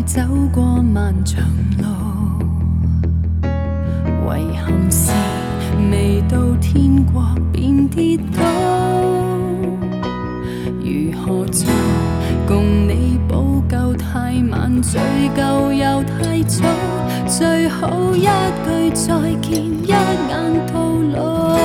走過漫長路，遺憾是未到天國便跌倒。如何做共你補救太晚，醉夠又太早，最好一句再見，一眼到老。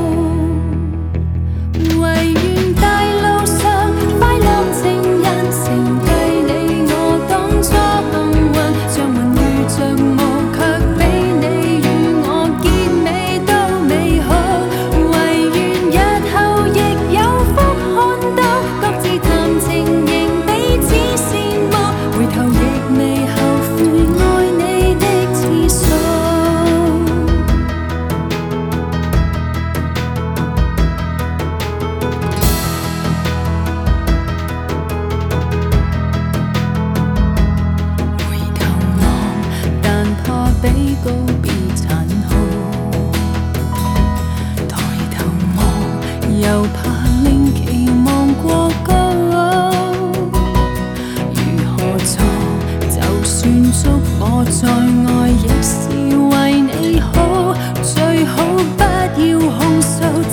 唯願大路上快樂情人成對你我當初幸運，像雲如着霧，卻比你與我結尾都美好。唯願日後亦有福看到，各自談情仍彼此羨慕，回頭亦未後悔愛你的次數。比告別殘酷，抬頭望又怕令期望過高。如何做？就算祝我再愛，亦是為你好。最好不要控訴。